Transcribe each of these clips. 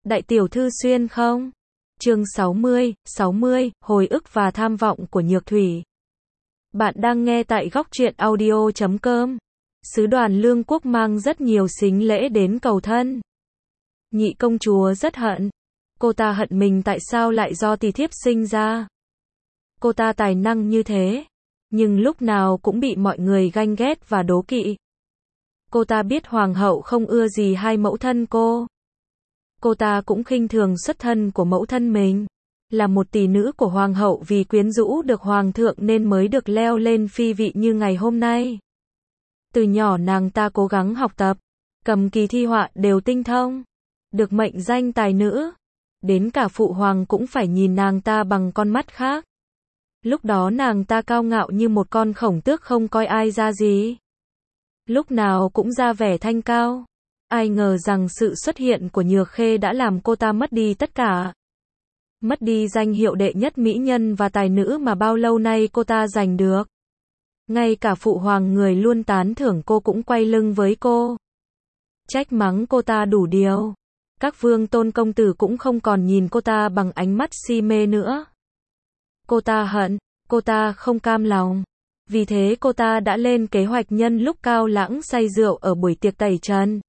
Đại tiểu thư xuyên không? Chương 60, hồi ức và tham vọng của Nhược Thủy. Bạn đang nghe tại góc truyện audio.com. Sứ đoàn Lương Quốc mang rất nhiều sính lễ đến cầu thân. Nhị công chúa rất hận. Cô ta hận mình tại sao lại do tỳ thiếp sinh ra. Cô ta tài năng như thế, nhưng lúc nào cũng bị mọi người ganh ghét và đố kỵ. Cô ta biết hoàng hậu không ưa gì hai mẫu thân cô. Cô ta cũng khinh thường xuất thân của mẫu thân mình. Là một tỷ nữ của hoàng hậu vì quyến rũ được hoàng thượng nên mới được leo lên phi vị như ngày hôm nay. Từ nhỏ nàng ta cố gắng học tập, cầm kỳ thi họa đều tinh thông, được mệnh danh tài nữ. Đến cả phụ hoàng cũng phải nhìn nàng ta bằng con mắt khác. Lúc đó nàng ta cao ngạo như một con khổng tước không coi ai ra gì. Lúc nào cũng ra vẻ thanh cao. Ai ngờ rằng sự xuất hiện của Nhược Khê đã làm cô ta mất đi tất cả. Mất đi danh hiệu đệ nhất mỹ nhân và tài nữ mà bao lâu nay cô ta giành được. Ngay cả phụ hoàng người luôn tán thưởng cô cũng quay lưng với cô. Trách mắng cô ta đủ điều. Các vương tôn công tử cũng không còn nhìn cô ta bằng ánh mắt si mê nữa. Cô ta hận, cô ta không cam lòng. Vì thế cô ta đã lên kế hoạch nhân lúc Cao Lãng say rượu ở buổi tiệc tẩy trần.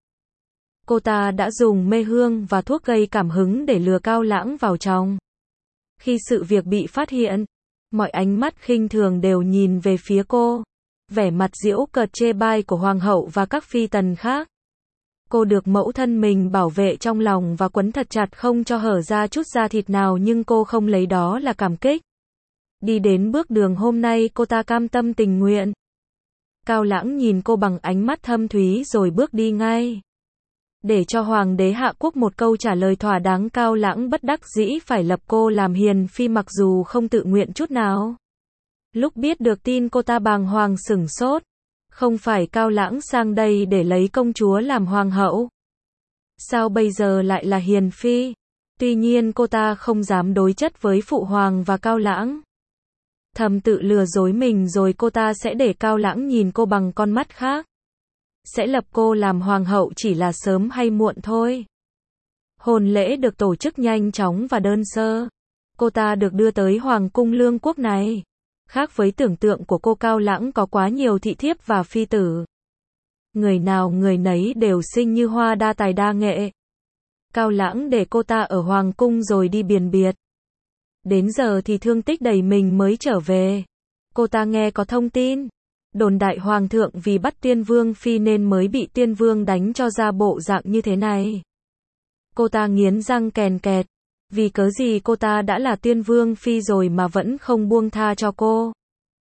Cô ta đã dùng mê hương và thuốc gây cảm hứng để lừa Cao Lãng vào trong. Khi sự việc bị phát hiện, mọi ánh mắt khinh thường đều nhìn về phía cô. Vẻ mặt giễu cợt chê bai của hoàng hậu và các phi tần khác. Cô được mẫu thân mình bảo vệ trong lòng và quấn thật chặt không cho hở ra chút da thịt nào, nhưng cô không lấy đó là cảm kích. Đi đến bước đường hôm nay cô ta cam tâm tình nguyện. Cao Lãng nhìn cô bằng ánh mắt thâm thúy rồi bước đi ngay. Để cho hoàng đế hạ quốc một câu trả lời thỏa đáng, Cao Lãng bất đắc dĩ phải lập cô làm hiền phi mặc dù không tự nguyện chút nào. Lúc biết được tin cô ta bàng hoàng sửng sốt. Không phải Cao Lãng sang đây để lấy công chúa làm hoàng hậu? Sao bây giờ lại là hiền phi? Tuy nhiên cô ta không dám đối chất với phụ hoàng và Cao Lãng. Thầm tự lừa dối mình rồi cô ta sẽ để Cao Lãng nhìn cô bằng con mắt khác. Sẽ lập cô làm hoàng hậu chỉ là sớm hay muộn thôi. Hôn lễ được tổ chức nhanh chóng và đơn sơ. Cô ta được đưa tới hoàng cung Lương Quốc này. Khác với tưởng tượng của cô, Cao Lãng có quá nhiều thị thiếp và phi tử. Người nào người nấy đều xinh như hoa, đa tài đa nghệ. Cao Lãng để cô ta ở hoàng cung rồi đi biền biệt. Đến giờ thì thương tích đầy mình mới trở về. Cô ta nghe có thông tin. Đồn đại hoàng thượng vì bắt Tiên Vương phi nên mới bị Tiên Vương đánh cho ra bộ dạng như thế này. Cô ta nghiến răng kèn kẹt. Vì cớ gì cô ta đã là Tiên Vương phi rồi mà vẫn không buông tha cho cô.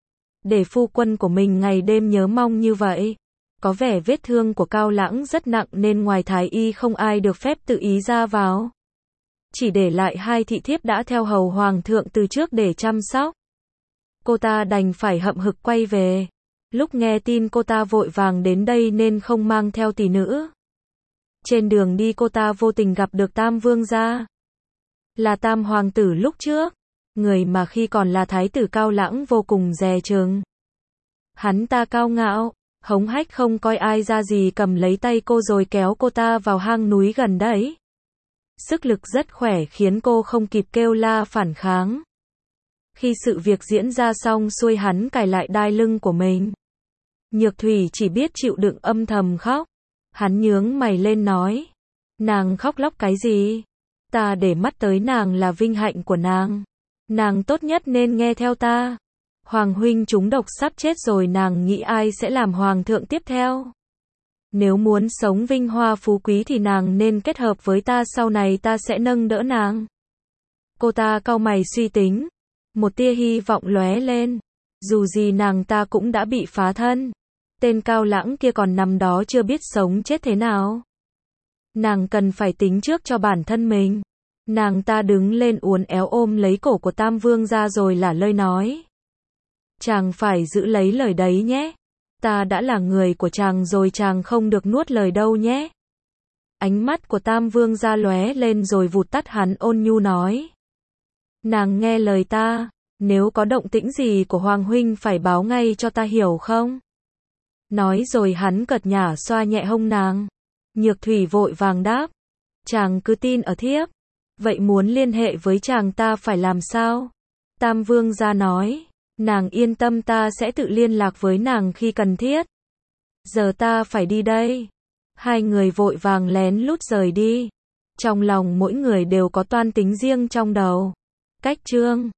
Để phu quân của mình ngày đêm nhớ mong như vậy. Có vẻ vết thương của Cao Lãng rất nặng nên ngoài thái y không ai được phép tự ý ra vào. Chỉ để lại hai thị thiếp đã theo hầu hoàng thượng từ trước để chăm sóc. Cô ta đành phải hậm hực quay về. Lúc nghe tin cô ta vội vàng đến đây nên không mang theo tỷ nữ. Trên đường đi cô ta vô tình gặp được Tam Vương gia. Là Tam hoàng tử lúc trước. Người mà khi còn là thái tử Cao Lãng vô cùng dè chừng. Hắn ta cao ngạo, hống hách không coi ai ra gì, cầm lấy tay cô rồi kéo cô ta vào hang núi gần đấy. Sức lực rất khỏe khiến cô không kịp kêu la phản kháng. Khi sự việc diễn ra xong xuôi, hắn cài lại đai lưng của mình. Nhược Thủy chỉ biết chịu đựng âm thầm khóc. Hắn nhướng mày lên nói. Nàng khóc lóc cái gì? Ta để mắt tới nàng là vinh hạnh của nàng. Nàng tốt nhất nên nghe theo ta. Hoàng huynh trúng độc sắp chết rồi, nàng nghĩ ai sẽ làm hoàng thượng tiếp theo? Nếu muốn sống vinh hoa phú quý thì nàng nên kết hợp với ta, sau này ta sẽ nâng đỡ nàng. Cô ta cau mày suy tính. Một tia hy vọng lóe lên. Dù gì nàng ta cũng đã bị phá thân. Tên Cao Lãng kia còn nằm đó chưa biết sống chết thế nào. Nàng cần phải tính trước cho bản thân mình. Nàng ta đứng lên uốn éo ôm lấy cổ của Tam Vương gia rồi lả lơi nói. Chàng phải giữ lấy lời đấy nhé. Ta đã là người của chàng rồi, chàng không được nuốt lời đâu nhé. Ánh mắt của Tam Vương gia lóe lên rồi vụt tắt, hắn ôn nhu nói. Nàng nghe lời ta, nếu có động tĩnh gì của Hoàng huynh phải báo ngay cho ta, hiểu không? Nói rồi hắn cợt nhả xoa nhẹ hông nàng. Nhược Thủy vội vàng đáp. Chàng cứ tin ở thiếp. Vậy muốn liên hệ với chàng ta phải làm sao? Tam Vương gia nói. Nàng yên tâm, ta sẽ tự liên lạc với nàng khi cần thiết. Giờ ta phải đi đây. Hai người vội vàng lén lút rời đi. Trong lòng mỗi người đều có toan tính riêng trong đầu. Cách chương